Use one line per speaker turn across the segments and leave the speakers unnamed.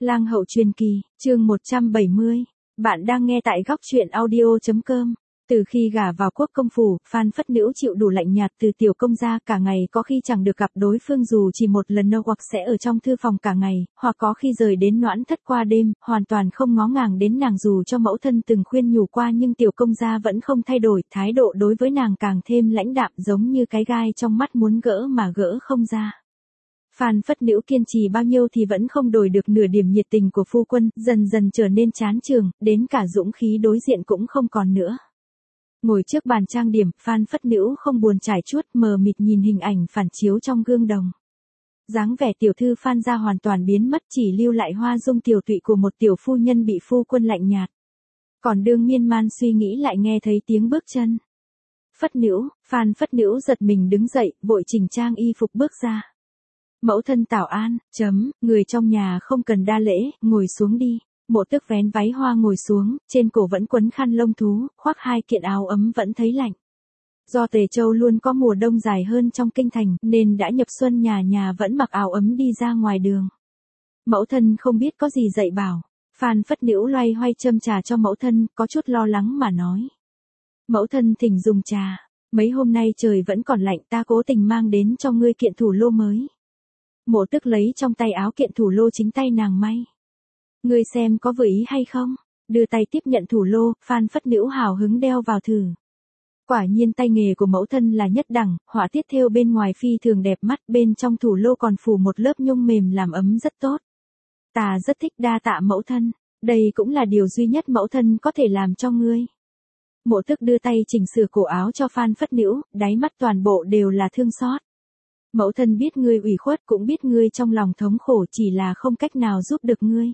Lang hậu truyền kỳ, chương 170. Bạn đang nghe tại góc truyện audio.com. Từ khi gả vào quốc công phủ, Phan Phất Nữu chịu đủ lạnh nhạt từ tiểu công gia, cả ngày có khi chẳng được gặp đối phương dù chỉ một lần nào, hoặc sẽ ở trong thư phòng cả ngày, hoặc có khi rời đến Noãn Thất qua đêm, hoàn toàn không ngó ngàng đến nàng dù cho mẫu thân từng khuyên nhủ qua, nhưng tiểu công gia vẫn không thay đổi, thái độ đối với nàng càng thêm lãnh đạm, giống như cái gai trong mắt muốn gỡ mà gỡ không ra. Phan Phất Nữu kiên trì bao nhiêu thì vẫn không đổi được nửa điểm nhiệt tình của phu quân, dần dần trở nên chán chường, đến cả dũng khí đối diện cũng không còn nữa. Ngồi trước bàn trang điểm, Phan Phất Nữu không buồn trải chuốt, mờ mịt nhìn hình ảnh phản chiếu trong gương đồng. Dáng vẻ tiểu thư Phan gia hoàn toàn biến mất, chỉ lưu lại hoa dung tiểu tụy của một tiểu phu nhân bị phu quân lạnh nhạt. Còn đương miên man suy nghĩ lại nghe thấy tiếng bước chân. Phất Nữu, Phan Phất Nữu giật mình đứng dậy, vội chỉnh trang y phục bước ra. Mẫu thân Tảo An, người trong nhà không cần đa lễ, ngồi xuống đi. Mộ Tước vén váy hoa ngồi xuống, trên cổ vẫn quấn khăn lông thú, khoác hai kiện áo ấm vẫn thấy lạnh. Do Tề Châu luôn có mùa đông dài hơn trong kinh thành, nên đã nhập xuân nhà nhà vẫn mặc áo ấm đi ra ngoài đường. Mẫu thân không biết có gì dạy bảo. Phan Phất Nữu loay hoay châm trà cho mẫu thân, có chút lo lắng mà nói. Mẫu thân thỉnh dùng trà, mấy hôm nay trời vẫn còn lạnh, ta cố tình mang đến cho ngươi kiện thủ lô mới. Mộ Tước lấy trong tay áo kiện thủ lô chính tay nàng may. Ngươi xem có vừa ý hay không? Đưa tay tiếp nhận thủ lô, Phan Phất Nữu hào hứng đeo vào thử. Quả nhiên tay nghề của mẫu thân là nhất đẳng, họa tiết thêu bên ngoài phi thường đẹp mắt, bên trong thủ lô còn phủ một lớp nhung mềm làm ấm rất tốt. Ta rất thích, đa tạ mẫu thân, đây cũng là điều duy nhất mẫu thân có thể làm cho ngươi. Mộ Tước đưa tay chỉnh sửa cổ áo cho Phan Phất Nữu, đáy mắt toàn bộ đều là thương xót. Mẫu thân biết ngươi ủy khuất, cũng biết ngươi trong lòng thống khổ, chỉ là không cách nào giúp được ngươi.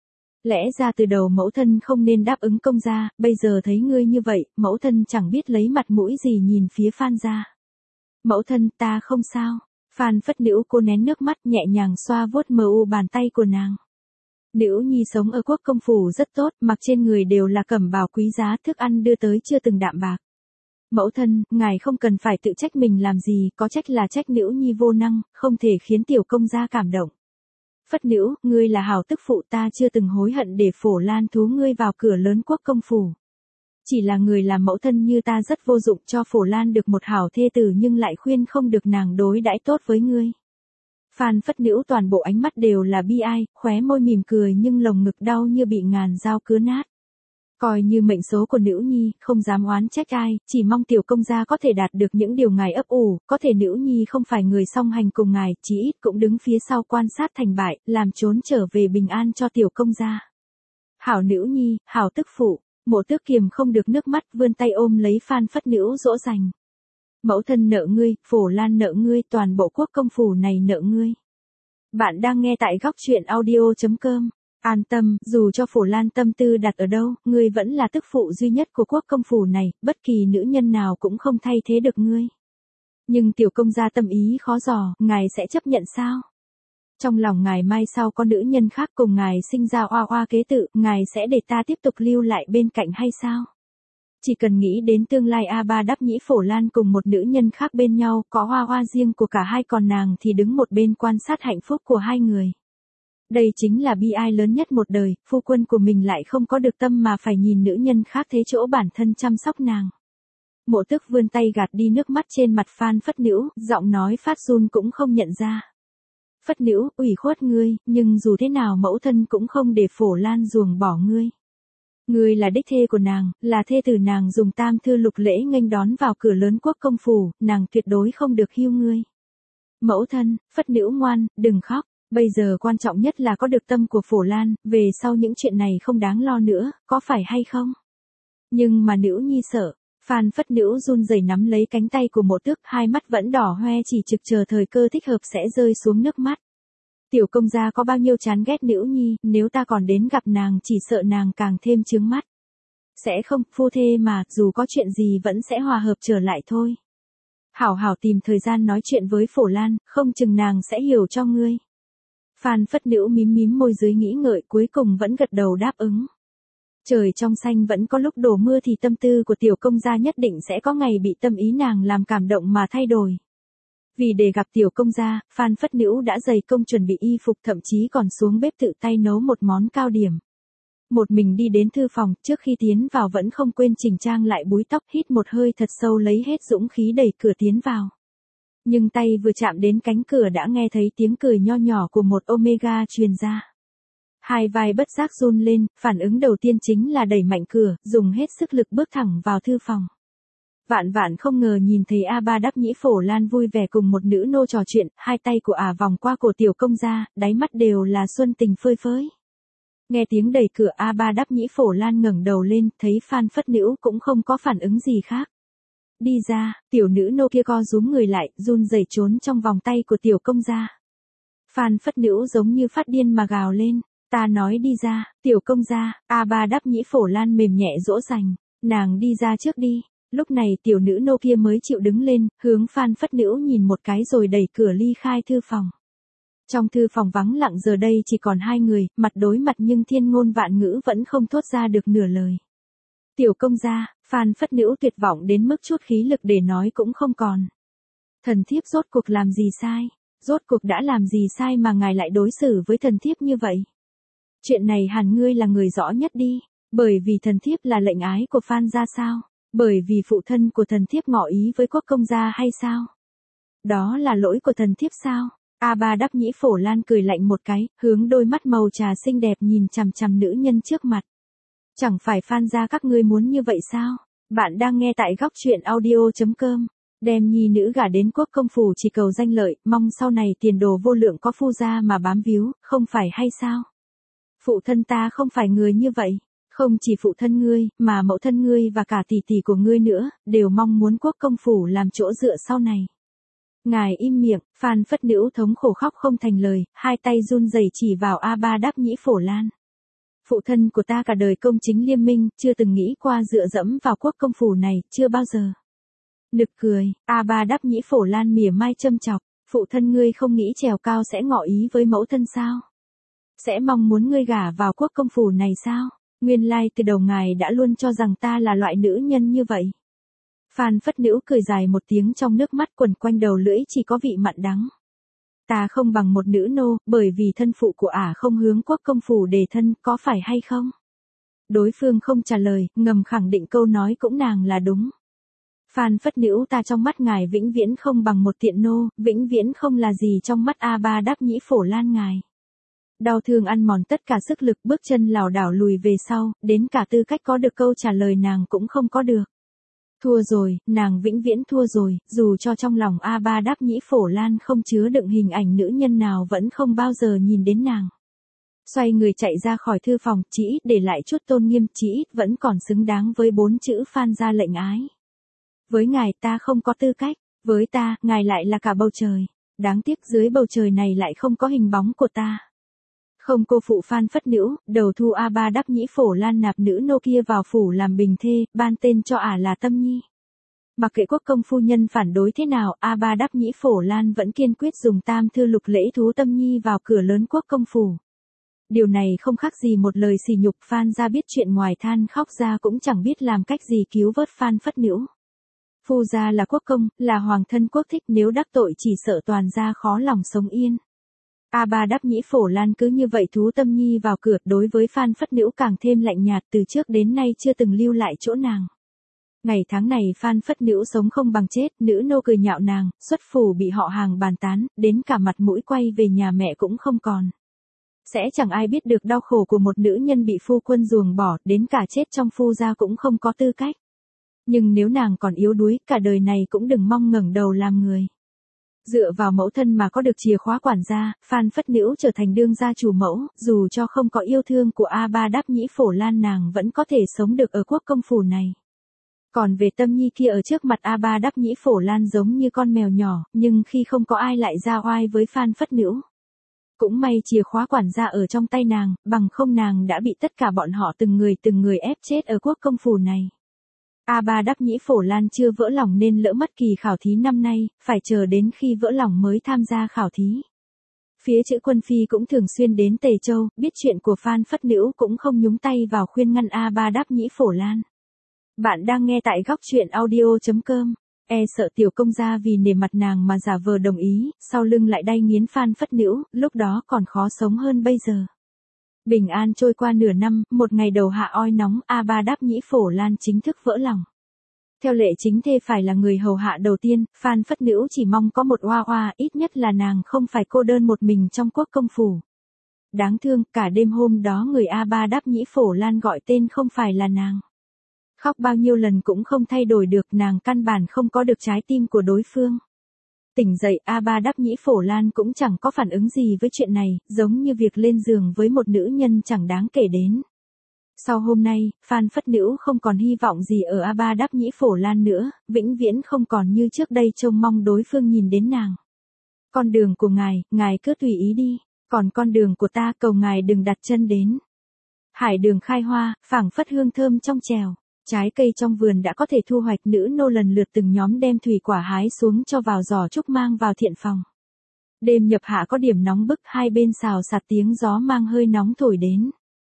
Lẽ ra từ đầu mẫu thân không nên đáp ứng công gia, bây giờ thấy ngươi như vậy, mẫu thân chẳng biết lấy mặt mũi gì nhìn phía Phan gia. Mẫu thân, ta không sao. Phan Phất Nữu cô nén nước mắt, nhẹ nhàng xoa vuốt mờ u bàn tay của nàng. Nữu nhi sống ở quốc công phủ rất tốt, mặc trên người đều là cẩm bào quý giá, thức ăn đưa tới chưa từng đạm bạc. Mẫu thân, ngài không cần phải tự trách mình làm gì, có trách là trách Nữu nhi vô năng, không thể khiến tiểu công gia cảm động. Phất Nữu, ngươi là hảo tức phụ, ta chưa từng hối hận để Phổ Lan thú ngươi vào cửa lớn quốc công phủ. Chỉ là người làm mẫu thân như ta rất vô dụng, cho Phổ Lan được một hảo thê tử nhưng lại khuyên không được nàng đối đãi tốt với ngươi. Phan Phất Nữu toàn bộ ánh mắt đều là bi ai, khóe môi mỉm cười nhưng lồng ngực đau như bị ngàn dao cứa nát. Coi như mệnh số của Nữu nhi, không dám oán trách ai, chỉ mong tiểu công gia có thể đạt được những điều ngài ấp ủ, có thể Nữu nhi không phải người song hành cùng ngài, chí ít cũng đứng phía sau quan sát thành bại, làm trốn trở về bình an cho tiểu công gia. Hảo Nữu nhi, hảo tức phụ. Mộ Tước kiềm không được nước mắt, vươn tay ôm lấy Phan Phất Nữu dỗ dành. Mẫu thân nợ ngươi, Phổ Lan nợ ngươi, toàn bộ quốc công phủ này nợ ngươi. Bạn đang nghe tại góc truyện audio.com. An tâm, dù cho Phổ Lan tâm tư đặt ở đâu, ngươi vẫn là tức phụ duy nhất của quốc công phủ này, bất kỳ nữ nhân nào cũng không thay thế được ngươi. Nhưng tiểu công gia tâm ý khó dò, ngài sẽ chấp nhận sao? Trong lòng ngài mai sau có nữ nhân khác cùng ngài sinh ra oa oa kế tự, ngài sẽ để ta tiếp tục lưu lại bên cạnh hay sao? Chỉ cần nghĩ đến tương lai A3 đắp nhĩ Phổ Lan cùng một nữ nhân khác bên nhau, có oa oa riêng của cả hai, còn nàng thì đứng một bên quan sát hạnh phúc của hai người. Đây chính là bi ai lớn nhất một đời, phu quân của mình lại không có được tâm mà phải nhìn nữ nhân khác thế chỗ bản thân chăm sóc nàng. Mộ Tước vươn tay gạt đi nước mắt trên mặt Phan Phất Nữu, giọng nói phát run cũng không nhận ra. Phất Nữu, ủy khuất ngươi, nhưng dù thế nào mẫu thân cũng không để Phổ Lan ruồng bỏ ngươi. Ngươi là đích thê của nàng, là thê tử nàng dùng tam thư lục lễ nghênh đón vào cửa lớn quốc công phủ, nàng tuyệt đối không được hiu ngươi. Mẫu thân, Phất Nữu ngoan, đừng khóc. Bây giờ quan trọng nhất là có được tâm của Phổ Lan, về sau những chuyện này không đáng lo nữa, có phải hay không? Nhưng mà Nữu nhi sợ. Phan Phất Nữu run rẩy nắm lấy cánh tay của Mộ Tước, hai mắt vẫn đỏ hoe, chỉ trực chờ thời cơ thích hợp sẽ rơi xuống nước mắt. Tiểu công gia có bao nhiêu chán ghét Nữu nhi, nếu ta còn đến gặp nàng chỉ sợ nàng càng thêm chướng mắt. Sẽ không, phu thê mà, dù có chuyện gì vẫn sẽ hòa hợp trở lại thôi. Hảo hảo tìm thời gian nói chuyện với Phổ Lan, không chừng nàng sẽ hiểu cho ngươi. Phan Phất Nữu mím mím môi dưới nghĩ ngợi, cuối cùng vẫn gật đầu đáp ứng. Trời trong xanh vẫn có lúc đổ mưa thì tâm tư của tiểu công gia nhất định sẽ có ngày bị tâm ý nàng làm cảm động mà thay đổi. Vì để gặp tiểu công gia, Phan Phất Nữu đã dày công chuẩn bị y phục, thậm chí còn xuống bếp tự tay nấu một món cao điểm. Một mình đi đến thư phòng, trước khi tiến vào vẫn không quên chỉnh trang lại búi tóc, hít một hơi thật sâu lấy hết dũng khí đẩy cửa tiến vào. Nhưng tay vừa chạm đến cánh cửa đã nghe thấy tiếng cười nho nhỏ của một Omega truyền ra. Hai vai bất giác run lên, phản ứng đầu tiên chính là đẩy mạnh cửa, dùng hết sức lực bước thẳng vào thư phòng. Vạn vạn không ngờ nhìn thấy A Ba Đáp Nhĩ Phổ Lan vui vẻ cùng một nữ nô trò chuyện, hai tay của ả vòng qua cổ tiểu công gia, đáy mắt đều là xuân tình phơi phới. Nghe tiếng đẩy cửa, A Ba Đáp Nhĩ Phổ Lan ngẩng đầu lên, thấy Phan Phất Nữu cũng không có phản ứng gì khác. Đi ra, tiểu nữ nô kia co rúm người lại, run rẩy trốn trong vòng tay của tiểu công gia. Phan Phất Nữu giống như phát điên mà gào lên, ta nói đi ra, tiểu công gia. A Ba Đáp Nhĩ Phổ Lan mềm nhẹ dỗ dành, nàng đi ra trước đi. Lúc này tiểu nữ nô kia mới chịu đứng lên, hướng Phan Phất Nữu nhìn một cái rồi đẩy cửa ly khai thư phòng. Trong thư phòng vắng lặng giờ đây chỉ còn hai người, mặt đối mặt nhưng thiên ngôn vạn ngữ vẫn không thốt ra được nửa lời. Tiểu công gia. Phan Phất Nữu tuyệt vọng đến mức chút khí lực để nói cũng không còn. Thần thiếp rốt cuộc làm gì sai? Rốt cuộc đã làm gì sai mà ngài lại đối xử với thần thiếp như vậy? Chuyện này hẳn ngươi là người rõ nhất đi, bởi vì thần thiếp là lệnh ái của Phan gia sao? Bởi vì phụ thân của thần thiếp ngỏ ý với quốc công gia hay sao? Đó là lỗi của thần thiếp sao? A Ba Đáp Nhĩ Phổ Lan cười lạnh một cái, hướng đôi mắt màu trà xinh đẹp nhìn chằm chằm nữ nhân trước mặt. Chẳng phải Phan gia các ngươi muốn như vậy sao? Bạn đang nghe tại góc truyện audio.com. Đem nhi nữ gả đến quốc công phủ chỉ cầu danh lợi, mong sau này tiền đồ vô lượng có phu gia mà bám víu, không phải hay sao? Phụ thân ta không phải người như vậy. Không chỉ phụ thân ngươi, mà mẫu thân ngươi và cả tỷ tỷ của ngươi nữa, đều mong muốn quốc công phủ làm chỗ dựa sau này. Ngài im miệng. Phan Phất Nữu thống khổ khóc không thành lời, hai tay run rẩy chỉ vào A Ba Đáp Nhĩ Phổ Lan. Phụ thân của ta cả đời công chính liêm minh, chưa từng nghĩ qua dựa dẫm vào quốc công phủ này, chưa bao giờ. Nực cười. A Ba Đáp Nhĩ Phổ Lan mỉa mai châm chọc, phụ thân ngươi không nghĩ trèo cao sẽ ngỏ ý với mẫu thân sao? Sẽ mong muốn ngươi gả vào quốc công phủ này sao? Nguyên lai từ đầu ngài đã luôn cho rằng ta là loại nữ nhân như vậy. Phan Phất Nữu cười dài một tiếng, trong nước mắt quẩn quanh đầu lưỡi chỉ có vị mặn đắng. Ta không bằng một nữ nô, bởi vì thân phụ của ả không hướng quốc công phủ đề thân, có phải hay không? Đối phương không trả lời, ngầm khẳng định câu nói cũng nàng là đúng. Phan Phất Nữu, ta trong mắt ngài vĩnh viễn không bằng một tiện nô, vĩnh viễn không là gì trong mắt A Ba Đáp Nhĩ Phổ Lan ngài. Đau thương ăn mòn tất cả sức lực, bước chân lảo đảo lùi về sau, đến cả tư cách có được câu trả lời nàng cũng không có được. Thua rồi, nàng vĩnh viễn thua rồi, dù cho trong lòng A Ba Đáp Nhĩ Phổ Lan không chứa đựng hình ảnh nữ nhân nào vẫn không bao giờ nhìn đến nàng. Xoay người chạy ra khỏi thư phòng, chỉ ít để lại chút tôn nghiêm, chỉ ít vẫn còn xứng đáng với 4 chữ Phan gia lệnh ái. Với ngài ta không có tư cách, với ta, ngài lại là cả bầu trời. Đáng tiếc dưới bầu trời này lại không có hình bóng của ta. Không cô phụ Phan Phất Nữu, đầu thu A Ba Đáp Nhĩ Phổ Lan nạp nữ nô kia vào phủ làm bình thê, ban tên cho ả là Tâm Nhi. Mặc kệ quốc công phu nhân phản đối thế nào, A Ba Đáp Nhĩ Phổ Lan vẫn kiên quyết dùng tam thư lục lễ thú Tâm Nhi vào cửa lớn quốc công phủ. Điều này không khác gì một lời sỉ nhục. Phan gia biết chuyện ngoài than khóc ra cũng chẳng biết làm cách gì cứu vớt Phan Phất Nữu. Phu gia là quốc công, là hoàng thân quốc thích, nếu đắc tội chỉ sợ toàn gia khó lòng sống yên. A Ba Đáp Nhĩ Phổ Lan cứ như vậy thú Tâm Nhi vào cửa, đối với Phan Phất Nữu càng thêm lạnh nhạt, từ trước đến nay chưa từng lưu lại chỗ nàng. Ngày tháng này Phan Phất Nữu sống không bằng chết, nữ nô cười nhạo nàng, xuất phủ bị họ hàng bàn tán, đến cả mặt mũi quay về nhà mẹ cũng không còn. Sẽ chẳng ai biết được đau khổ của một nữ nhân bị phu quân ruồng bỏ, đến cả chết trong phu gia cũng không có tư cách. Nhưng nếu nàng còn yếu đuối, cả đời này cũng đừng mong ngẩng đầu làm người. Dựa vào mẫu thân mà có được chìa khóa quản gia, Phan Phất Nữu trở thành đương gia chủ mẫu, dù cho không có yêu thương của A Ba Đáp Nhĩ Phổ Lan nàng vẫn có thể sống được ở quốc công phủ này. Còn về Tâm Nhi kia ở trước mặt A Ba Đáp Nhĩ Phổ Lan giống như con mèo nhỏ, nhưng khi không có ai lại ra oai với Phan Phất Nữu. Cũng may chìa khóa quản gia ở trong tay nàng, bằng không nàng đã bị tất cả bọn họ từng người ép chết ở quốc công phủ này. A Ba Đáp Nhĩ Phổ Lan chưa vỡ lòng nên lỡ mất kỳ khảo thí năm nay, phải chờ đến khi vỡ lòng mới tham gia khảo thí. Phía Chữ Quân Phi cũng thường xuyên đến Tề Châu, biết chuyện của Phan Phất Nữu cũng không nhúng tay vào khuyên ngăn A Ba Đáp Nhĩ Phổ Lan. Bạn đang nghe tại góc truyện audio.com. Sợ tiểu công gia vì nể mặt nàng mà giả vờ đồng ý, sau lưng lại đay nghiến Phan Phất Nữu, lúc đó còn khó sống hơn bây giờ. Bình an trôi qua nửa năm, một ngày đầu hạ oi nóng, A Ba Đáp Nhĩ Phổ Lan chính thức vỡ lòng. Theo lệ chính thê phải là người hầu hạ đầu tiên, Phan Phất Nữu chỉ mong có một oa oa, ít nhất là nàng không phải cô đơn một mình trong quốc công phủ. Đáng thương, cả đêm hôm đó người A Ba Đáp Nhĩ Phổ Lan gọi tên không phải là nàng. Khóc bao nhiêu lần cũng không thay đổi được, nàng căn bản không có được trái tim của đối phương. Tỉnh dậy, A Ba Đáp Nhĩ Phổ Lan cũng chẳng có phản ứng gì với chuyện này, giống như việc lên giường với một nữ nhân chẳng đáng kể đến. Sau hôm nay, Phan Phất Nữu không còn hy vọng gì ở A Ba Đáp Nhĩ Phổ Lan nữa, vĩnh viễn không còn như trước đây trông mong đối phương nhìn đến nàng. Con đường của ngài cứ tùy ý đi, còn con đường của ta cầu ngài đừng đặt chân đến. Hải đường khai hoa, phảng phất hương thơm trong trèo. Trái cây trong vườn đã có thể thu hoạch, nữ nô lần lượt từng nhóm đem thủy quả hái xuống cho vào giỏ trúc mang vào thiện phòng. Đêm nhập hạ có điểm nóng bức, hai bên xào xạc tiếng gió mang hơi nóng thổi đến.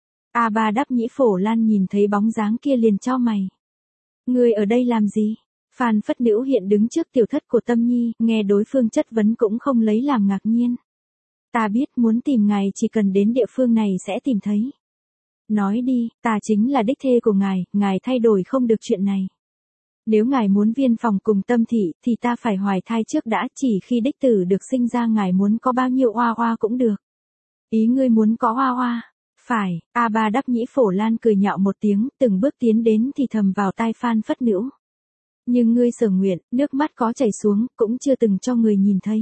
A Ba Đáp Nhĩ Phổ Lan nhìn thấy bóng dáng kia liền chau mày. Người ở đây làm gì? Phan Phất Nữu hiện đứng trước tiểu thất của Tâm Nhi, nghe đối phương chất vấn cũng không lấy làm ngạc nhiên. Ta biết muốn tìm ngài chỉ cần đến địa phương này sẽ tìm thấy. Nói đi, ta chính là đích thê của ngài thay đổi không được chuyện này. Nếu ngài muốn viên phòng cùng Tâm thị, thì ta phải hoài thai trước đã, chỉ khi đích tử được sinh ra ngài muốn có bao nhiêu oa oa cũng được. Ý ngươi muốn có oa oa? Phải, A Ba Đáp Nhĩ Phổ Lan cười nhạo một tiếng, từng bước tiến đến thì thầm vào tai Phan Phất Nữu. Nhưng ngươi sở nguyện, nước mắt có chảy xuống, cũng chưa từng cho người nhìn thấy.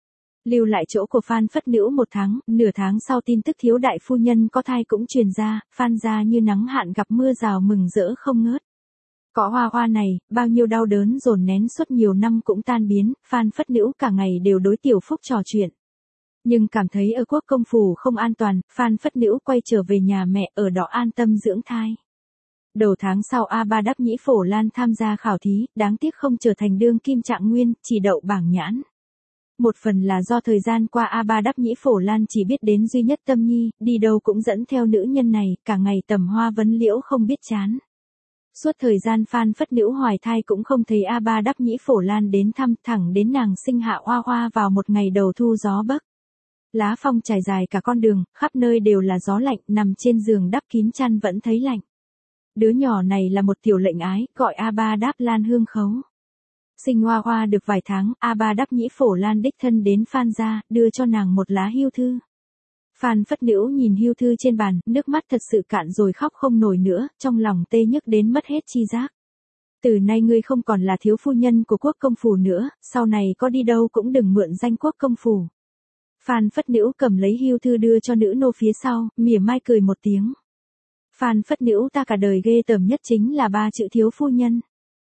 Lưu lại chỗ của Phan Phất Nữu một tháng, nửa tháng sau tin tức thiếu đại phu nhân có thai cũng truyền ra, Phan gia như nắng hạn gặp mưa rào mừng rỡ không ngớt. Có hoa hoa này, bao nhiêu đau đớn dồn nén suốt nhiều năm cũng tan biến, Phan Phất Nữu cả ngày đều đối Tiểu Phúc trò chuyện. Nhưng cảm thấy ở quốc công phủ không an toàn, Phan Phất Nữu quay trở về nhà mẹ ở đó an tâm dưỡng thai. Đầu tháng sau A Ba Đáp Nhĩ Phổ Lan tham gia khảo thí, đáng tiếc không trở thành đương kim trạng nguyên, chỉ đậu bảng nhãn. Một phần là do thời gian qua A Ba Đáp Nhĩ Phổ Lan chỉ biết đến duy nhất Tâm Nhi, đi đâu cũng dẫn theo nữ nhân này, cả ngày tầm hoa vấn liễu không biết chán. Suốt thời gian Phan Phất Nữu hoài thai cũng không thấy A Ba Đáp Nhĩ Phổ Lan đến thăm, thẳng đến nàng sinh hạ oa oa vào một ngày đầu thu gió bấc. Lá phong trải dài cả con đường, khắp nơi đều là gió lạnh, nằm trên giường đắp kín chăn vẫn thấy lạnh. Đứa nhỏ này là một tiểu lệnh ái, gọi A Ba Đáp Lan Hương Khấu. Sinh hoa hoa được vài tháng, A Ba Đáp Nhĩ Phổ Lan đích thân đến Phan gia, đưa cho nàng một lá hưu thư. Phan Phất Nữu nhìn hưu thư trên bàn, nước mắt thật sự cạn rồi khóc không nổi nữa, trong lòng tê nhức đến mất hết chi giác. Từ nay ngươi không còn là thiếu phu nhân của quốc công phủ nữa, sau này có đi đâu cũng đừng mượn danh quốc công phủ. Phan Phất Nữu cầm lấy hưu thư đưa cho nữ nô phía sau, mỉa mai cười một tiếng. Phan Phất Nữu ta cả đời ghê tởm nhất chính là ba chữ thiếu phu nhân.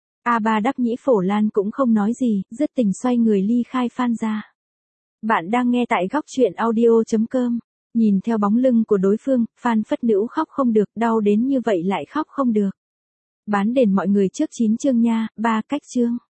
A Ba Đáp Nhĩ Phổ Lan cũng không nói gì, dứt tình xoay người ly khai Phan gia. Bạn đang nghe tại góc truyện audio.com. Nhìn theo bóng lưng của đối phương, Phan Phất Nữu khóc không được, đau đến như vậy lại khóc không được. Bán đền mọi người trước 9 chương nha, 3 cách chương.